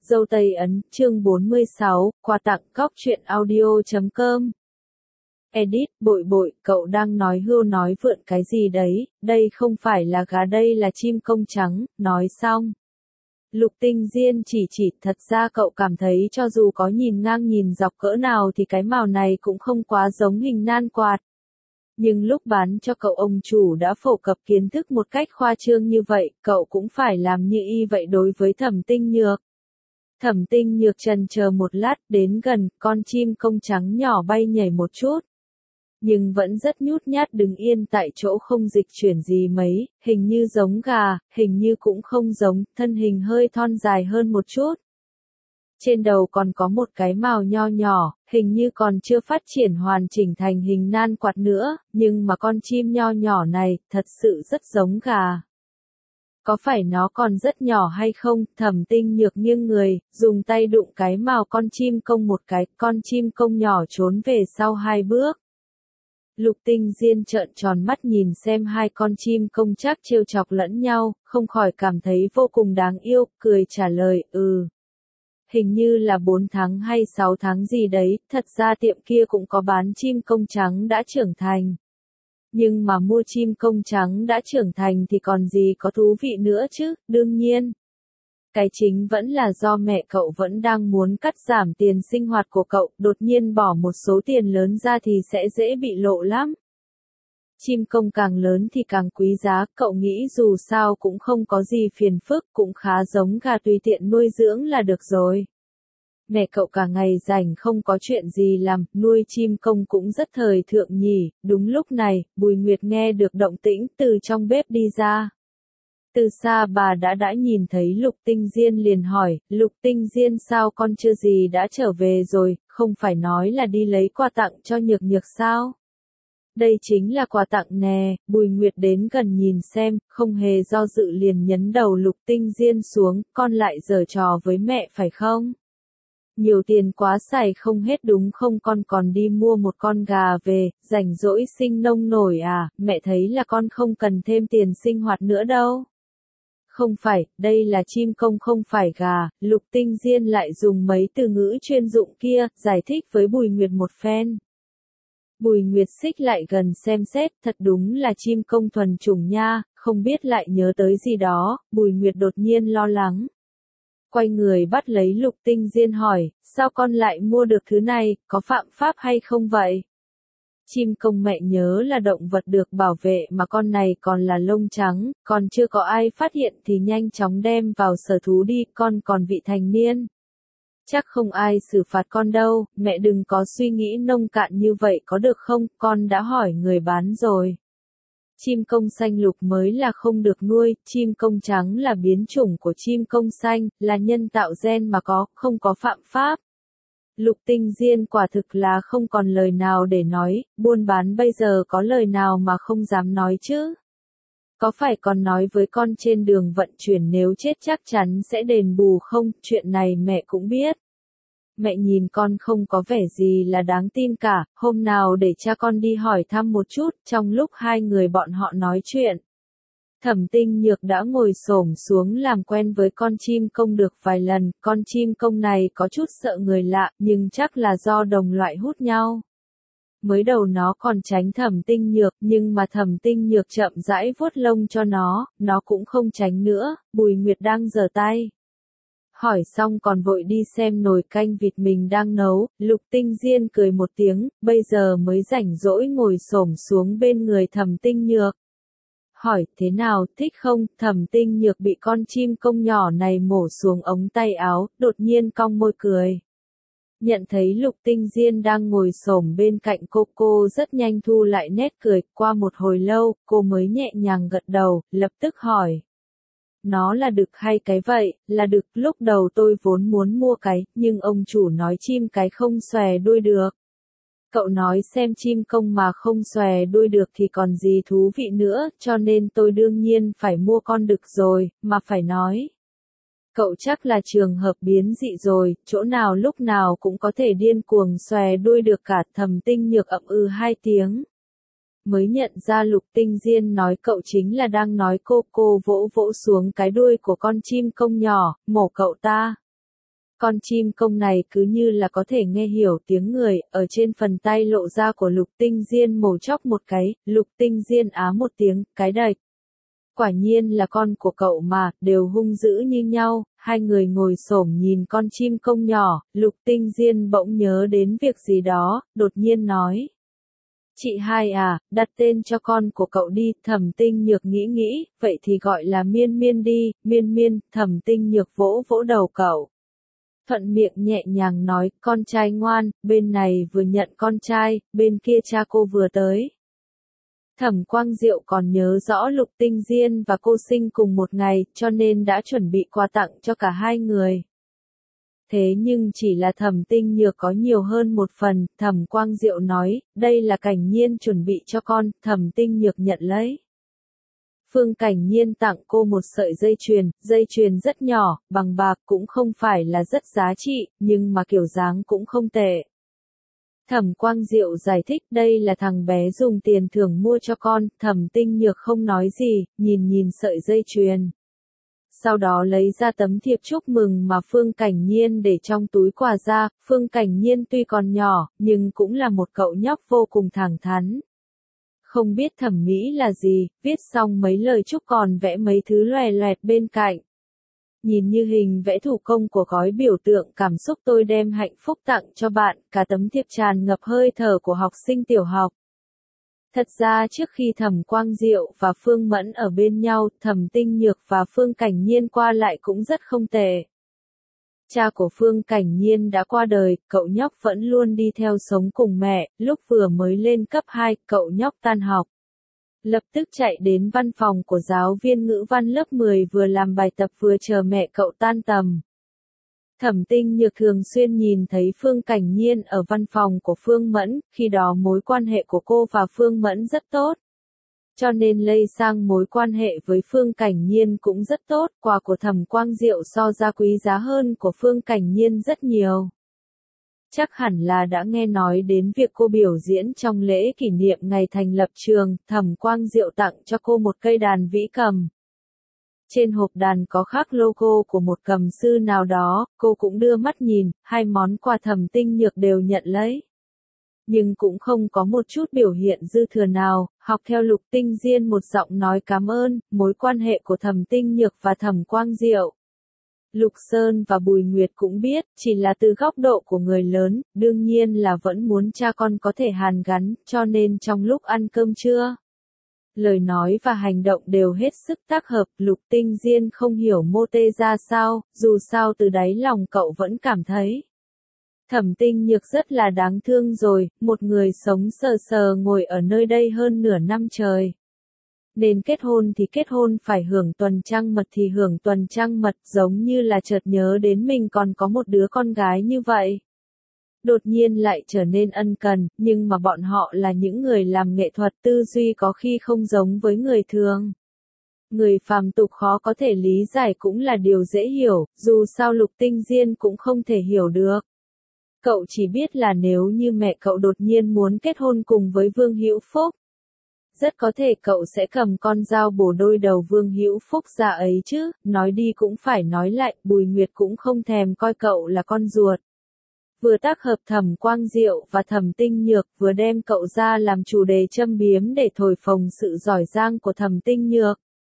Dâu Tây Ấn, chương 46, quà tặng cóc truyện audio.com. Edit, bội bội, cậu đang nói hưu nói vượn cái gì đấy, đây không phải là gà đây là chim công trắng, nói xong. Lục Tinh Diên chỉ thật ra cậu cảm thấy cho dù có nhìn ngang nhìn dọc cỡ nào thì cái mào này cũng không quá giống hình nan quạt. Nhưng lúc bán cho cậu ông chủ đã phổ cập kiến thức một cách khoa trương như vậy, cậu cũng phải làm như y vậy đối với Thẩm Tinh Nhược. Thẩm Tinh Nhược chần chờ một lát, đến gần, con chim công trắng nhỏ bay nhảy một chút. Nhưng vẫn rất nhút nhát đứng yên tại chỗ không dịch chuyển gì mấy, hình như giống gà, hình như cũng không giống, thân hình hơi thon dài hơn một chút. Trên đầu còn có một cái mào nho nhỏ, hình như còn chưa phát triển hoàn chỉnh thành hình nan quạt nữa, nhưng mà con chim nho nhỏ này, thật sự rất giống gà. Có phải nó còn rất nhỏ hay không? Thẩm Tinh Nhược nghiêng người, dùng tay đụng cái mào con chim công một cái, con chim công nhỏ trốn về sau 2 bước. Lục Tinh Diên trợn tròn mắt nhìn xem hai con chim công chắc trêu chọc lẫn nhau, không khỏi cảm thấy vô cùng đáng yêu, cười trả lời, Hình như là 4 tháng hay 6 tháng gì đấy, thật ra tiệm kia cũng có bán chim công trắng đã trưởng thành. Nhưng mà mua chim công trắng đã trưởng thành thì còn gì có thú vị nữa chứ, đương nhiên. Cái chính vẫn là do mẹ cậu vẫn đang muốn cắt giảm tiền sinh hoạt của cậu, đột nhiên bỏ một số tiền lớn ra thì sẽ dễ bị lộ lắm. Chim công càng lớn thì càng quý giá, cậu nghĩ dù sao cũng không có gì phiền phức, cũng khá giống gà tùy tiện nuôi dưỡng là được rồi. Mẹ cậu cả ngày rảnh không có chuyện gì làm, nuôi chim công cũng rất thời thượng nhỉ. Đúng lúc này, Bùi Nguyệt nghe được động tĩnh từ trong bếp đi ra. Từ xa bà đã nhìn thấy Lục Tinh Diên liền hỏi, Lục Tinh Diên sao con chưa gì đã trở về rồi, không phải nói là đi lấy quà tặng cho Nhược Nhược sao? Đây chính là quà tặng nè. Bùi Nguyệt đến gần nhìn xem, không hề do dự liền nhấn đầu Lục Tinh Diên xuống, con lại giở trò với mẹ phải không? Nhiều tiền quá xài không hết đúng không, con còn đi mua một con gà về, rảnh rỗi sinh nông nổi à, mẹ thấy là con không cần thêm tiền sinh hoạt nữa đâu. Không phải, đây là chim công không phải gà. Lục Tinh Diên lại dùng mấy từ ngữ chuyên dụng kia, giải thích với Bùi Nguyệt một phen. Bùi Nguyệt xích lại gần xem xét, thật đúng là chim công thuần chủng nha, không biết lại nhớ tới gì đó. Bùi Nguyệt đột nhiên lo lắng. Quay người bắt lấy Lục Tinh Diên hỏi, sao con lại mua được thứ này, có phạm pháp hay không vậy? Chim công mẹ nhớ là động vật được bảo vệ mà con này còn là lông trắng, còn chưa có ai phát hiện thì nhanh chóng đem vào sở thú đi, con còn vị thành niên. Chắc không ai xử phạt con đâu, mẹ đừng có suy nghĩ nông cạn như vậy có được không, con đã hỏi người bán rồi. Chim công xanh lục mới là không được nuôi, chim công trắng là biến chủng của chim công xanh, là nhân tạo gen mà có, không có phạm pháp. Lục Tinh Diên quả thực là không còn lời nào để nói, buôn bán bây giờ có lời nào mà không dám nói chứ. Có phải con nói với con trên đường vận chuyển nếu chết chắc chắn sẽ đền bù không, chuyện này mẹ cũng biết. Mẹ nhìn con không có vẻ gì là đáng tin cả, hôm nào để cha con đi hỏi thăm một chút. Trong lúc hai người bọn họ nói chuyện, Thẩm Tinh Nhược đã ngồi xổm xuống làm quen với con chim công được vài lần, con chim công này có chút sợ người lạ, nhưng chắc là do đồng loại hút nhau. Mới đầu nó còn tránh Thẩm Tinh Nhược, nhưng mà Thẩm Tinh Nhược chậm rãi vuốt lông cho nó cũng không tránh nữa. Bùi Nguyệt đang giở tay. Hỏi xong còn vội đi xem nồi canh vịt mình đang nấu. Lục Tinh Diên cười một tiếng, bây giờ mới rảnh rỗi ngồi xổm xuống bên người Thẩm Tinh Nhược. Hỏi, thế nào, thích không? Thẩm Tinh Nhược bị con chim công nhỏ này mổ xuống ống tay áo, đột nhiên cong môi cười. Nhận thấy Lục Tinh Diên đang ngồi xổm bên cạnh cô rất nhanh thu lại nét cười, qua một hồi lâu, cô mới nhẹ nhàng gật đầu, lập tức hỏi. Nó là đực hay cái vậy? Là đực, lúc đầu tôi vốn muốn mua cái, nhưng ông chủ nói chim cái không xòe đuôi được. Cậu nói xem chim công mà không xòe đuôi được thì còn gì thú vị nữa, cho nên tôi đương nhiên phải mua con đực rồi, mà phải nói. Cậu chắc là trường hợp biến dị rồi, chỗ nào lúc nào cũng có thể điên cuồng xòe đuôi được cả. Thẩm Tinh Nhược ậm 2 tiếng. Mới nhận ra Lục Tinh Diên nói cậu chính là đang nói cô vỗ vỗ xuống cái đuôi của con chim công nhỏ, mổ cậu ta. Con chim công này cứ như là có thể nghe hiểu tiếng người, ở trên phần tay lộ ra của Lục Tinh Diên mổ chóc một cái, Lục Tinh Diên á một tiếng, cái đạch. Quả nhiên là con của cậu mà, đều hung dữ như nhau, hai người ngồi xổm nhìn con chim công nhỏ, Lục Tinh Diên bỗng nhớ đến việc gì đó, đột nhiên nói. Chị hai à, đặt tên cho con của cậu đi, Thẩm Tinh Nhược nghĩ, vậy thì gọi là Miên Miên đi, Miên Miên, Thẩm Tinh Nhược vỗ vỗ đầu cậu. Thuận miệng nhẹ nhàng nói, con trai ngoan, bên này vừa nhận con trai, bên kia cha cô vừa tới. Thẩm Quang Diệu còn nhớ rõ Lục Tinh Diên và cô sinh cùng một ngày, cho nên đã chuẩn bị quà tặng cho cả hai người. Thế nhưng chỉ là Thẩm Tinh Nhược có nhiều hơn một phần, Thẩm Quang Diệu nói, đây là Cảnh Nhiên chuẩn bị cho con, Thẩm Tinh Nhược nhận lấy. Phương Cảnh Nhiên tặng cô một sợi dây chuyền rất nhỏ, bằng bạc cũng không phải là rất giá trị, nhưng mà kiểu dáng cũng không tệ. Thẩm Quang Diệu giải thích đây là thằng bé dùng tiền thưởng mua cho con, Thẩm Tinh Nhược không nói gì, nhìn sợi dây chuyền. Sau đó lấy ra tấm thiệp chúc mừng mà Phương Cảnh Nhiên để trong túi quà ra, Phương Cảnh Nhiên tuy còn nhỏ, nhưng cũng là một cậu nhóc vô cùng thẳng thắn. Không biết thẩm mỹ là gì, viết xong mấy lời chúc còn vẽ mấy thứ loè loẹt bên cạnh. Nhìn như hình vẽ thủ công của gói biểu tượng cảm xúc tôi đem hạnh phúc tặng cho bạn, cả tấm thiệp tràn ngập hơi thở của học sinh tiểu học. Thật ra trước khi Thẩm Quang Diệu và Phương Mẫn ở bên nhau, Thẩm Tinh Nhược và Phương Cảnh Nhiên qua lại cũng rất không tệ. Cha của Phương Cảnh Nhiên đã qua đời, cậu nhóc vẫn luôn đi theo sống cùng mẹ, lúc vừa mới lên cấp 2, cậu nhóc tan học. Lập tức chạy đến văn phòng của giáo viên ngữ văn lớp 10 vừa làm bài tập vừa chờ mẹ cậu tan tầm. Thẩm Tinh Nhược thường xuyên nhìn thấy Phương Cảnh Nhiên ở văn phòng của Phương Mẫn, khi đó mối quan hệ của cô và Phương Mẫn rất tốt. Cho nên lây sang mối quan hệ với Phương Cảnh Nhiên cũng rất tốt, quà của Thẩm Quang Diệu so ra quý giá hơn của Phương Cảnh Nhiên rất nhiều. Chắc hẳn là đã nghe nói đến việc cô biểu diễn trong lễ kỷ niệm ngày thành lập trường, Thẩm Quang Diệu tặng cho cô một cây đàn vĩ cầm. Trên hộp đàn có khắc logo của một cầm sư nào đó, cô cũng đưa mắt nhìn, hai món quà Thẩm Tinh Nhược đều nhận lấy. Nhưng cũng không có một chút biểu hiện dư thừa nào, học theo Lục Tinh Diên một giọng nói cảm ơn, mối quan hệ của Thẩm Tinh Nhược và Thẩm Quang Diệu. Lục Sơn và Bùi Nguyệt cũng biết, chỉ là từ góc độ của người lớn, đương nhiên là vẫn muốn cha con có thể hàn gắn, cho nên trong lúc ăn cơm trưa, lời nói và hành động đều hết sức tác hợp, Lục Tinh Diên không hiểu mô tê ra sao, dù sao từ đáy lòng cậu vẫn cảm thấy. Thẩm Tinh Nhược rất là đáng thương rồi, một người sống sờ sờ ngồi ở nơi đây hơn nửa năm trời. Nên kết hôn thì kết hôn, phải hưởng tuần trăng mật thì hưởng tuần trăng mật, giống như là chợt nhớ đến mình còn có một đứa con gái như vậy. Đột nhiên lại trở nên ân cần, nhưng mà bọn họ là những người làm nghệ thuật, tư duy có khi không giống với người thường. Người phàm tục khó có thể lý giải cũng là điều dễ hiểu, dù sao Lục Tinh Diên cũng không thể hiểu được. Cậu chỉ biết là nếu như mẹ cậu đột nhiên muốn kết hôn cùng với Vương Hữu Phúc, rất có thể cậu sẽ cầm con dao bổ đôi đầu Vương Hữu Phúc ra ấy chứ, nói đi cũng phải nói lại, Bùi Nguyệt cũng không thèm coi cậu là con ruột. Vừa tác hợp Thẩm Quang Diệu và Thẩm Tinh Nhược, vừa đem cậu ra làm chủ đề châm biếm để thổi phồng sự giỏi giang của Thẩm Tinh Nhược.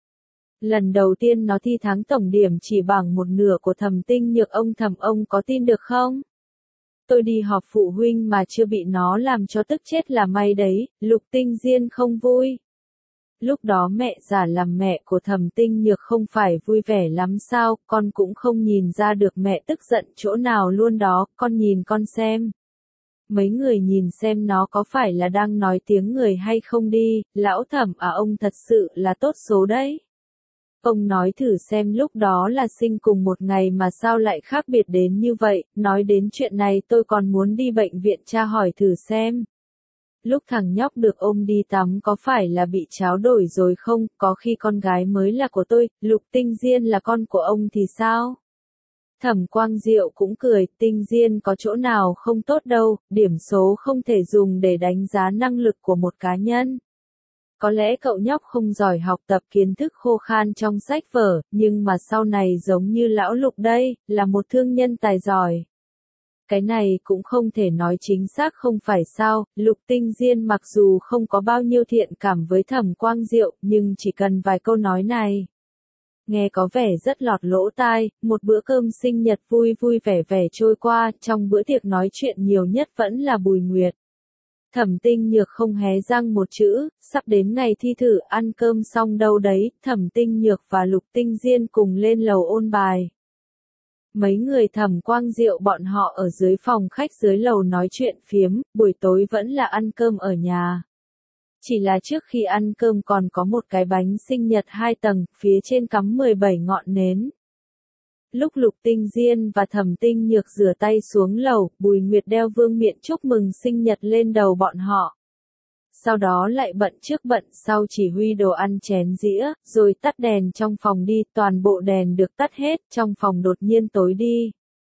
Lần đầu tiên nó thi tháng tổng điểm chỉ bằng một nửa của Thẩm Tinh Nhược, ông có tin được không? Tôi đi họp phụ huynh mà chưa bị nó làm cho tức chết là may đấy, Lục Tinh Diên không vui. Lúc đó mẹ giả làm mẹ của Thẩm Tinh Nhược không phải vui vẻ lắm sao, con cũng không nhìn ra được mẹ tức giận chỗ nào luôn đó, con nhìn con xem. Mấy người nhìn xem nó có phải là đang nói tiếng người hay không đi, lão Thẩm à, ông thật sự là tốt số đấy. Ông nói thử xem lúc đó là sinh cùng một ngày mà sao lại khác biệt đến như vậy, nói đến chuyện này tôi còn muốn đi bệnh viện tra hỏi thử xem. Lúc thằng nhóc được ôm đi tắm có phải là bị tráo đổi rồi không, có khi con gái mới là của tôi, Lục Tinh Diên là con của ông thì sao? Thẩm Quang Diệu cũng cười, Tinh Diên có chỗ nào không tốt đâu, điểm số không thể dùng để đánh giá năng lực của một cá nhân. có lẽ cậu nhóc không giỏi học tập kiến thức khô khan trong sách vở, nhưng mà sau này giống như lão Lục đây, là một thương nhân tài giỏi. Cái này cũng không thể nói chính xác không phải sao, Lục Tinh Diên mặc dù không có bao nhiêu thiện cảm với Thẩm Quang Diệu, nhưng chỉ cần vài câu nói này. Nghe có vẻ rất lọt lỗ tai, một bữa cơm sinh nhật vui vui vẻ vẻ trôi qua, trong bữa tiệc nói chuyện nhiều nhất vẫn là Bùi Nguyệt. Thẩm Tinh Nhược không hé răng một chữ, sắp đến ngày thi thử ăn cơm xong đâu đấy, Thẩm Tinh Nhược và Lục Tinh Diên cùng lên lầu ôn bài. Mấy người Thẩm Quang Diệu bọn họ ở dưới phòng khách dưới lầu nói chuyện phiếm, buổi tối vẫn là ăn cơm ở nhà. Chỉ là trước khi ăn cơm còn có một cái bánh sinh nhật 2 tầng, phía trên cắm 17 ngọn nến. Lúc Lục Tinh Diên và Thẩm Tinh Nhược rửa tay xuống lầu, Bùi Nguyệt đeo vương miện chúc mừng sinh nhật lên đầu bọn họ. Sau đó lại bận trước bận sau chỉ huy đồ ăn chén dĩa, rồi tắt đèn trong phòng đi, toàn bộ đèn được tắt hết, trong phòng đột nhiên tối đi.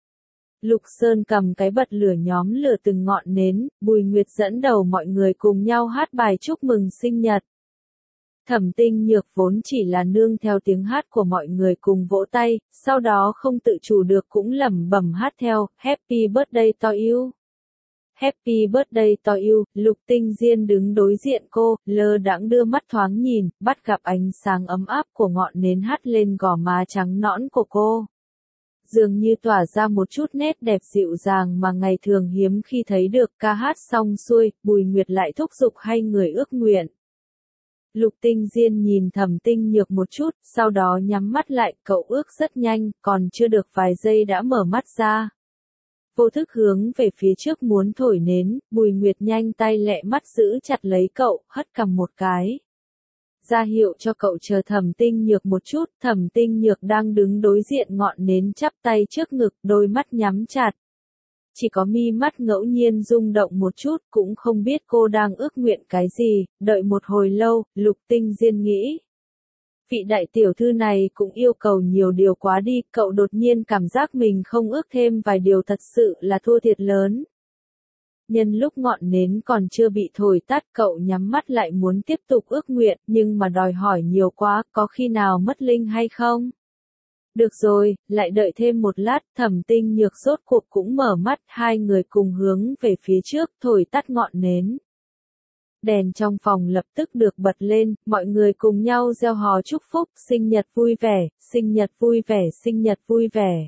Lục Sơn cầm cái bật lửa nhóm lửa từng ngọn nến, Bùi Nguyệt dẫn đầu mọi người cùng nhau hát bài chúc mừng sinh nhật. Thẩm Tinh Nhược vốn chỉ là nương theo tiếng hát của mọi người cùng vỗ tay, sau đó không tự chủ được cũng lẩm bẩm hát theo, Happy birthday to you. Happy birthday to you, Lục Tinh Diên đứng đối diện cô, lơ đãng đưa mắt thoáng nhìn, bắt gặp ánh sáng ấm áp của ngọn nến hắt lên gò má trắng nõn của cô. Dường như tỏa ra một chút nét đẹp dịu dàng mà ngày thường hiếm khi thấy được. Ca hát xong xuôi, Bùi Nguyệt lại thúc giục hai người ước nguyện. Lục Tinh Diên nhìn Thẩm Tinh Nhược một chút, sau đó nhắm mắt lại, cậu ước rất nhanh, còn chưa được vài giây đã mở mắt ra. Vô thức hướng về phía trước muốn thổi nến, Bùi Nguyệt nhanh tay lẹ mắt giữ chặt lấy cậu, hất cằm một cái. Ra hiệu cho cậu chờ Thẩm Tinh Nhược một chút, Thẩm Tinh Nhược đang đứng đối diện ngọn nến chắp tay trước ngực, đôi mắt nhắm chặt. Chỉ có mi mắt ngẫu nhiên rung động một chút, cũng không biết cô đang ước nguyện cái gì, đợi một hồi lâu, Lục Tinh Diên nghĩ. Vị đại tiểu thư này cũng yêu cầu nhiều điều quá đi, cậu đột nhiên cảm giác mình không ước thêm vài điều thật sự là thua thiệt lớn. Nhân lúc ngọn nến còn chưa bị thổi tắt, cậu nhắm mắt lại muốn tiếp tục ước nguyện, nhưng mà đòi hỏi nhiều quá, có khi nào mất linh hay không? Được rồi, lại đợi thêm một lát, Thẩm Tinh Nhược rốt cuộc cũng mở mắt, hai người cùng hướng về phía trước, thổi tắt ngọn nến. Đèn trong phòng lập tức được bật lên, mọi người cùng nhau reo hò chúc phúc, sinh nhật vui vẻ, sinh nhật vui vẻ, sinh nhật vui vẻ.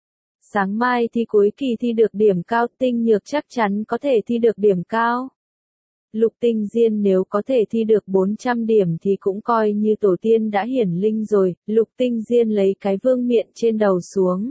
Sáng mai thi cuối kỳ thi được điểm cao, Tinh Nhược chắc chắn có thể thi được điểm cao. Lục Tinh Diên nếu có thể thi được 400 điểm thì cũng coi như tổ tiên đã hiển linh rồi, Lục Tinh Diên lấy cái vương miện trên đầu xuống.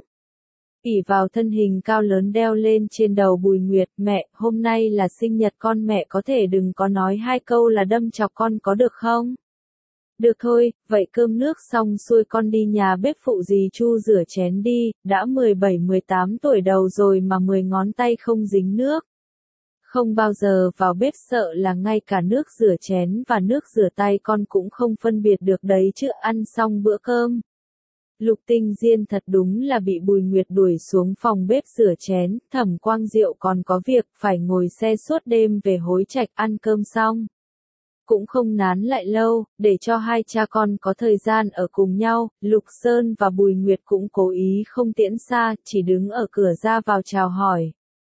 ỷ vào thân hình cao lớn đeo lên trên đầu Bùi Nguyệt, mẹ, hôm nay là sinh nhật con, mẹ có thể đừng có nói hai câu là đâm chọc con có được không? Được thôi, vậy cơm nước xong xuôi con đi nhà bếp phụ dì Chu rửa chén đi, đã 17-18 tuổi đầu rồi mà 10 ngón tay không dính nước. Không bao giờ vào bếp sợ là ngay cả nước rửa chén và nước rửa tay con cũng không phân biệt được đấy chứ, ăn xong bữa cơm. Lục Tinh Diên thật đúng là bị Bùi Nguyệt đuổi xuống phòng bếp rửa chén, Thẩm Quang Diệu còn có việc phải ngồi xe suốt đêm về Hối Trạch ăn cơm xong. Cũng không nán lại lâu, để cho hai cha con có thời gian ở cùng nhau, Lục Sơn và Bùi Nguyệt cũng cố ý không tiễn xa, chỉ đứng ở cửa ra vào chào hỏi.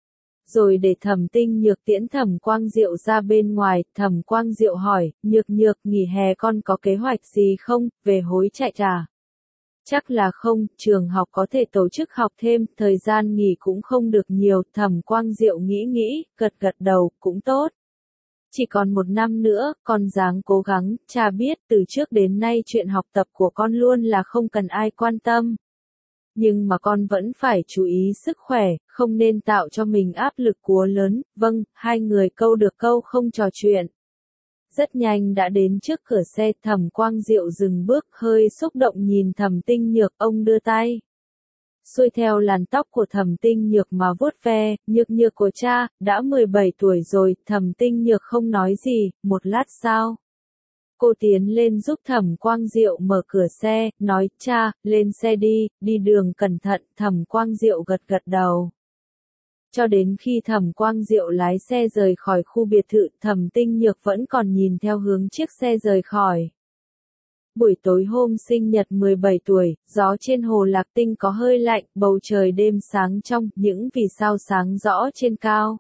Rồi để Thẩm Tinh Nhược tiễn Thẩm Quang Diệu ra bên ngoài, Thẩm Quang Diệu hỏi, Nhược Nhược nghỉ hè con có kế hoạch gì không, về Hối Trạch à? Chắc là không, trường học có thể tổ chức học thêm, thời gian nghỉ cũng không được nhiều, Thẩm Quang Diệu nghĩ, gật gật đầu, cũng tốt. Chỉ còn 1 năm nữa, con ráng cố gắng, cha biết từ trước đến nay chuyện học tập của con luôn là không cần ai quan tâm. Nhưng mà con vẫn phải chú ý sức khỏe, không nên tạo cho mình áp lực quá lớn, vâng, hai người câu được câu không trò chuyện. Rất nhanh đã đến trước cửa xe, Thẩm Quang Diệu dừng bước hơi xúc động nhìn Thẩm Tinh Nhược, ông đưa tay. Xuôi theo làn tóc của Thẩm Tinh Nhược mà vuốt ve, Nhược Nhược của cha, đã 17 tuổi rồi, Thẩm Tinh Nhược không nói gì, một lát sau. Cô tiến lên giúp Thẩm Quang Diệu mở cửa xe, nói, cha, lên xe đi, đi đường cẩn thận, Thẩm Quang Diệu gật gật đầu. Cho đến khi Thẩm Quang Diệu lái xe rời khỏi khu biệt thự, Thẩm Tinh Nhược vẫn còn nhìn theo hướng chiếc xe rời khỏi. Buổi tối hôm sinh nhật 17 tuổi, gió trên hồ Lạc Tinh có hơi lạnh, bầu trời đêm sáng trong, những vì sao sáng rõ trên cao.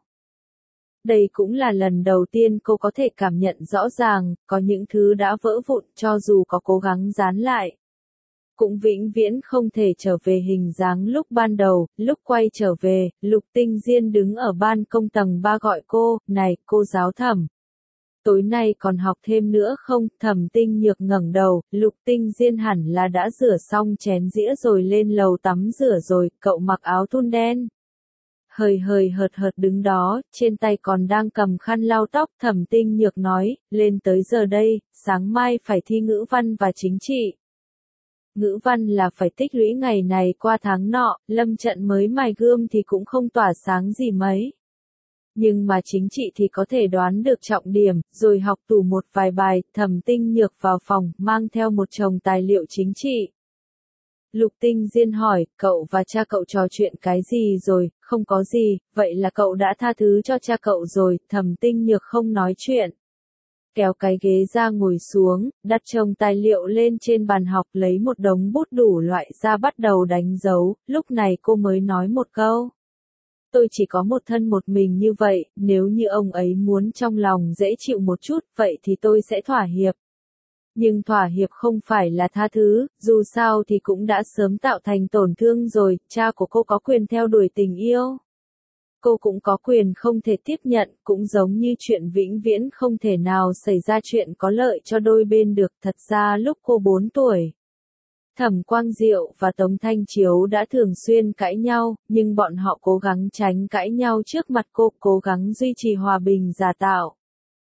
Đây cũng là lần đầu tiên cô có thể cảm nhận rõ ràng, có những thứ đã vỡ vụn cho dù có cố gắng dán lại. Cũng vĩnh viễn không thể trở về hình dáng lúc ban đầu, lúc quay trở về, Lục Tinh Diên đứng ở ban công tầng 3 gọi cô, này, cô giáo Thẩm. Tối nay còn học thêm nữa không? Thẩm Tinh Nhược ngẩng đầu, Lục Tinh Diên hẳn là đã rửa xong chén dĩa rồi lên lầu tắm rửa rồi, cậu mặc áo thun đen. Hời hợt đứng đó, trên tay còn đang cầm khăn lau tóc, Thẩm Tinh Nhược nói, lên tới giờ đây, sáng mai phải thi ngữ văn và chính trị. Ngữ văn là phải tích lũy ngày này qua tháng nọ, lâm trận mới mài gươm thì cũng không tỏa sáng gì mấy. Nhưng mà chính trị thì có thể đoán được trọng điểm, rồi học tủ một vài bài. Thẩm Tinh Nhược vào phòng, mang theo một chồng tài liệu chính trị. Lục Tinh Diên hỏi, cậu và cha cậu trò chuyện cái gì rồi? Không có gì, vậy là cậu đã tha thứ cho cha cậu rồi. Thẩm Tinh Nhược không nói chuyện. Kéo cái ghế ra ngồi xuống, đặt chồng tài liệu lên trên bàn học, lấy một đống bút đủ loại ra bắt đầu đánh dấu. Lúc này cô mới nói một câu. Tôi chỉ có một thân một mình như vậy, nếu như ông ấy muốn trong lòng dễ chịu một chút, vậy thì tôi sẽ thỏa hiệp. Nhưng thỏa hiệp không phải là tha thứ, dù sao thì cũng đã sớm tạo thành tổn thương rồi, cha của cô có quyền theo đuổi tình yêu. Cô cũng có quyền không thể tiếp nhận, cũng giống như chuyện vĩnh viễn không thể nào xảy ra chuyện có lợi cho đôi bên được. Thật ra lúc cô 4 tuổi, Thẩm Quang Diệu và Tống Thanh Chiếu đã thường xuyên cãi nhau, nhưng bọn họ cố gắng tránh cãi nhau trước mặt cô, cố gắng duy trì hòa bình giả tạo.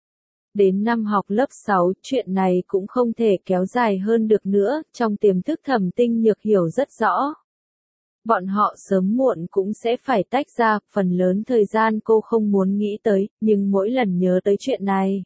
Đến năm học lớp 6, chuyện này cũng không thể kéo dài hơn được nữa, trong tiềm thức Thẩm Tinh Nhược hiểu rất rõ. Bọn họ sớm muộn cũng sẽ phải tách ra, phần lớn thời gian cô không muốn nghĩ tới, nhưng mỗi lần nhớ tới chuyện này.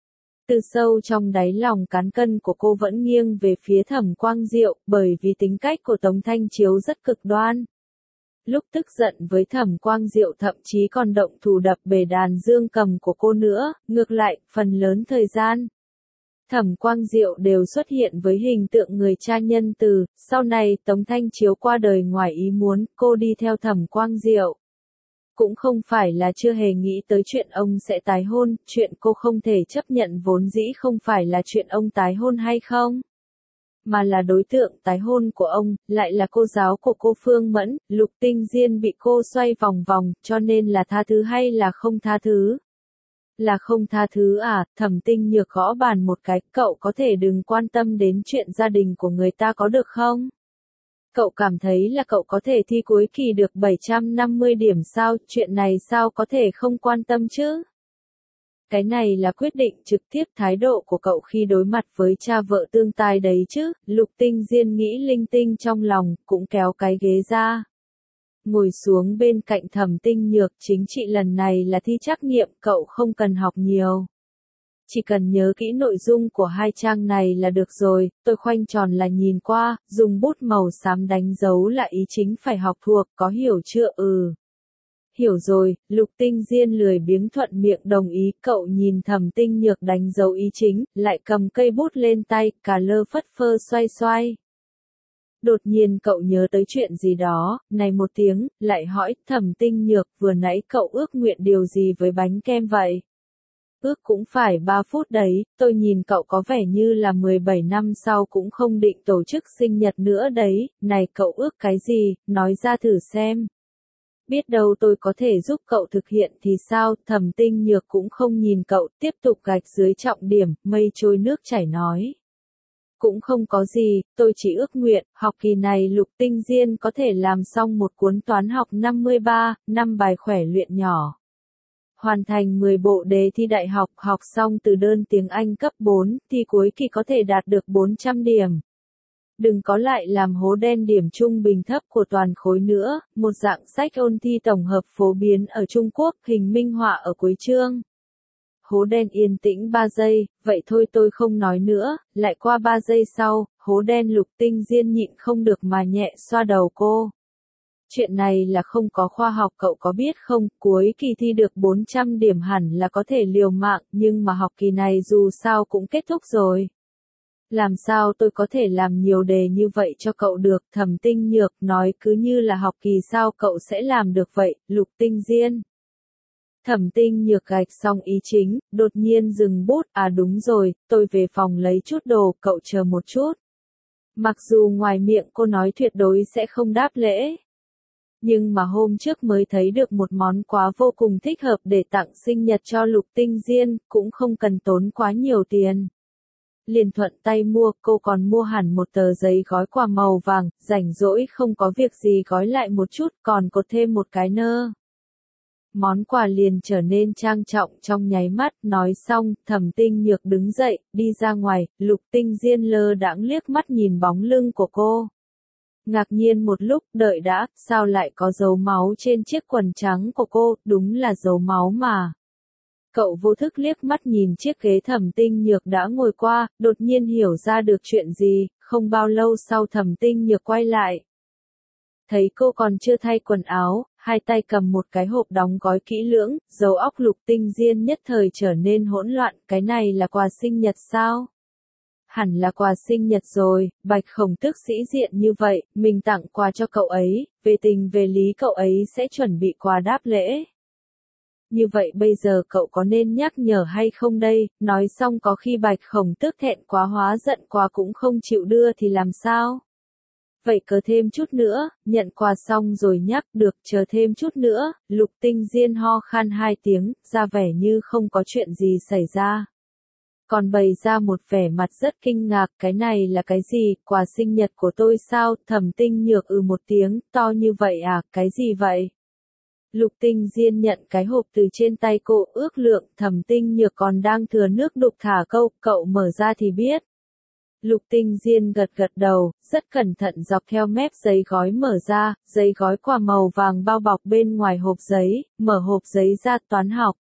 Từ sâu trong đáy lòng cán cân của cô vẫn nghiêng về phía Thẩm Quang Diệu, bởi vì tính cách của Tống Thanh Chiếu rất cực đoan. Lúc tức giận với Thẩm Quang Diệu thậm chí còn động thủ đập bể đàn dương cầm của cô nữa, ngược lại, phần lớn thời gian. Thẩm Quang Diệu đều xuất hiện với hình tượng người cha nhân từ, sau này Tống Thanh Chiếu qua đời ngoài ý muốn, cô đi theo Thẩm Quang Diệu. Cũng không phải là chưa hề nghĩ tới chuyện ông sẽ tái hôn, chuyện cô không thể chấp nhận vốn dĩ không phải là chuyện ông tái hôn hay không, mà là đối tượng tái hôn của ông, lại là cô giáo của cô Phương Mẫn. Lục Tinh Diên bị cô xoay vòng vòng, cho nên là tha thứ hay là không tha thứ? Là không tha thứ à? Thẩm Tinh Nhược gõ bàn một cái, cậu có thể đừng quan tâm đến chuyện gia đình của người ta có được không? Cậu cảm thấy là cậu có thể thi cuối kỳ được 750 điểm sao, chuyện này sao có thể không quan tâm chứ? Cái này là quyết định trực tiếp thái độ của cậu khi đối mặt với cha vợ tương tai đấy chứ. Lục Tinh Diên nghĩ linh tinh trong lòng, cũng kéo cái ghế ra. Ngồi xuống bên cạnh Thẩm Tinh Nhược, chính trị lần này là thi trắc nghiệm, cậu không cần học nhiều. Chỉ cần nhớ kỹ nội dung của 2 trang này là được rồi, tôi khoanh tròn là nhìn qua, dùng bút màu xám đánh dấu là ý chính phải học thuộc, có hiểu chưa? Hiểu rồi. Lục Tinh Diên lười biếng thuận miệng đồng ý. Cậu nhìn Thẩm Tinh Nhược đánh dấu ý chính, lại cầm cây bút lên tay, cà lơ phất phơ xoay xoay. Đột nhiên cậu nhớ tới chuyện gì đó, này một tiếng, lại hỏi, Thẩm Tinh Nhược, vừa nãy cậu ước nguyện điều gì với bánh kem vậy? Ước cũng phải 3 phút đấy, tôi nhìn cậu có vẻ như là 17 năm sau cũng không định tổ chức sinh nhật nữa đấy, này cậu ước cái gì, nói ra thử xem. Biết đâu tôi có thể giúp cậu thực hiện thì sao? Thẩm Tinh Nhược cũng không nhìn cậu, tiếp tục gạch dưới trọng điểm, mây trôi nước chảy nói. Cũng không có gì, tôi chỉ ước nguyện, học kỳ này Lục Tinh Diên có thể làm xong một cuốn toán học 53, 5 bài khỏe luyện nhỏ. Hoàn thành 10 bộ đề thi đại học, học xong từ đơn tiếng Anh cấp 4, thi cuối kỳ có thể đạt được 400 điểm. Đừng có lại làm hố đen điểm trung bình thấp của toàn khối nữa, một dạng sách ôn thi tổng hợp phổ biến ở Trung Quốc, hình minh họa ở cuối chương. Hố đen yên tĩnh 3 giây, vậy thôi tôi không nói nữa, lại qua 3 giây sau, hố đen Lục Tinh Diên nhịn không được mà nhẹ xoa đầu cô. chuyện này là không có khoa học, cậu có biết không, cuối kỳ thi được 400 điểm hẳn là có thể liều mạng, nhưng mà học kỳ này dù sao cũng kết thúc rồi. Làm sao tôi có thể làm nhiều đề như vậy cho cậu được, Thẩm Tinh Nhược nói cứ như là học kỳ sao cậu sẽ làm được vậy, Lục Tinh Diên. Thẩm Tinh Nhược gạch xong ý chính, đột nhiên dừng bút, à đúng rồi, tôi về phòng lấy chút đồ, cậu chờ một chút. Mặc dù ngoài miệng cô nói tuyệt đối sẽ không đáp lễ. Nhưng mà hôm trước mới thấy được một món quà vô cùng thích hợp để tặng sinh nhật cho Lục Tinh Diên, cũng không cần tốn quá nhiều tiền. Liền thuận tay mua, cô còn mua hẳn một tờ giấy gói quà màu vàng, rảnh rỗi không có việc gì gói lại một chút, còn cột thêm một cái nơ. Món quà liền trở nên trang trọng trong nháy mắt, nói xong, Thẩm Tinh Nhược đứng dậy, đi ra ngoài, Lục Tinh Diên lơ đãng liếc mắt nhìn bóng lưng của cô. Ngạc nhiên một lúc, đợi đã, sao lại có dấu máu trên chiếc quần trắng của cô, đúng là dấu máu mà. Cậu vô thức liếc mắt nhìn chiếc ghế Thẩm Tinh Nhược đã ngồi qua, đột nhiên hiểu ra được chuyện gì, không bao lâu sau Thẩm Tinh Nhược quay lại. Thấy cô còn chưa thay quần áo, hai tay cầm một cái hộp đóng gói kỹ lưỡng, đầu óc Lục Tinh Diên nhất thời trở nên hỗn loạn, cái này là quà sinh nhật sao? Hẳn là quà sinh nhật rồi, Bạch Khổng Tước sĩ diện như vậy, mình tặng quà cho cậu ấy, về tình về lý cậu ấy sẽ chuẩn bị quà đáp lễ. Như vậy bây giờ cậu có nên nhắc nhở hay không đây, nói xong có khi Bạch Khổng Tước thẹn quá hóa giận quà cũng không chịu đưa thì làm sao? Vậy cớ thêm chút nữa, nhận quà xong rồi nhắc, được, chờ thêm chút nữa, Lục Tinh Diên ho khan 2 tiếng, ra vẻ như không có chuyện gì xảy ra. Còn bày ra một vẻ mặt rất kinh ngạc, cái này là cái gì, quà sinh nhật của tôi sao, Thẩm Tinh Nhược một tiếng, to như vậy à, cái gì vậy? Lục Tinh Diên nhận cái hộp từ trên tay cô, ước lượng, Thẩm Tinh Nhược còn đang thừa nước đục thả câu, cậu mở ra thì biết. Lục Tinh Diên gật gật đầu, rất cẩn thận dọc theo mép giấy gói mở ra, giấy gói quà màu vàng bao bọc bên ngoài hộp giấy, mở hộp giấy ra toán học.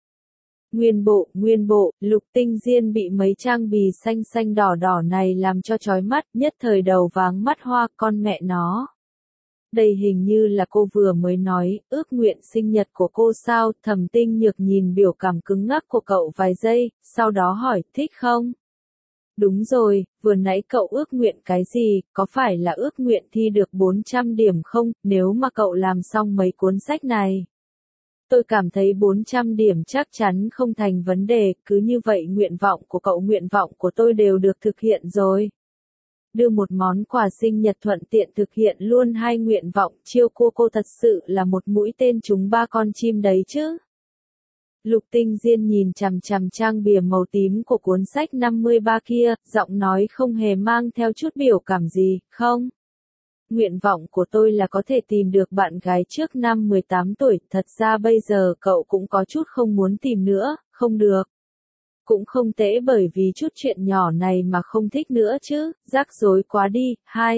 Nguyên bộ, Lục Tinh Diên bị mấy trang bì xanh xanh đỏ đỏ này làm cho chói mắt, nhất thời đầu váng mắt hoa, con mẹ nó. Đây hình như là cô vừa mới nói, ước nguyện sinh nhật của cô sao, Thẩm Tinh Nhược nhìn biểu cảm cứng ngắc của cậu vài giây, sau đó hỏi, thích không? Đúng rồi, vừa nãy cậu ước nguyện cái gì, có phải là ước nguyện thi được 400 điểm không, nếu mà cậu làm xong mấy cuốn sách này? Tôi cảm thấy 400 điểm chắc chắn không thành vấn đề, cứ như vậy nguyện vọng của cậu nguyện vọng của tôi đều được thực hiện rồi. Đưa một món quà sinh nhật thuận tiện thực hiện luôn hai nguyện vọng, chiêu cô thật sự là một mũi tên trúng 3 con chim đấy chứ. Lục Tinh Diên nhìn chằm chằm trang bìa màu tím của cuốn sách 53 kia, giọng nói không hề mang theo chút biểu cảm gì, không? Nguyện vọng của tôi là có thể tìm được bạn gái trước năm 18 tuổi, thật ra bây giờ cậu cũng có chút không muốn tìm nữa, không được. Cũng không tệ bởi vì chút chuyện nhỏ này mà không thích nữa chứ, rắc rối quá đi, hai.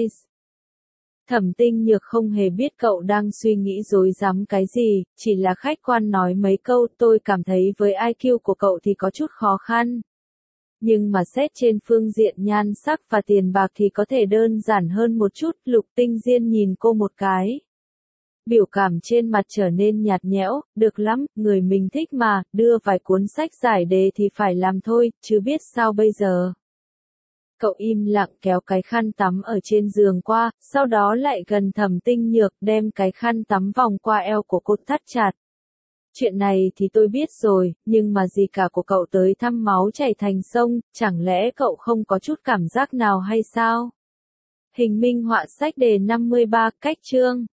Thẩm Tinh Nhược không hề biết cậu đang suy nghĩ rối rắm cái gì, chỉ là khách quan nói mấy câu, tôi cảm thấy với IQ của cậu thì có chút khó khăn. Nhưng mà xét trên phương diện nhan sắc và tiền bạc thì có thể đơn giản hơn một chút, Lục Tinh Diên nhìn cô một cái. Biểu cảm trên mặt trở nên nhạt nhẽo, được lắm, người mình thích mà, đưa vài cuốn sách giải đề thì phải làm thôi, chứ biết sao bây giờ. Cậu im lặng kéo cái khăn tắm ở trên giường qua, sau đó lại gần Thẩm Tinh Nhược đem cái khăn tắm vòng qua eo của cô thắt chặt. Chuyện này thì tôi biết rồi, nhưng mà gì cả của cậu tới thăm máu chảy thành sông, chẳng lẽ cậu không có chút cảm giác nào hay sao? Hình minh họa sách đề 53, cách chương.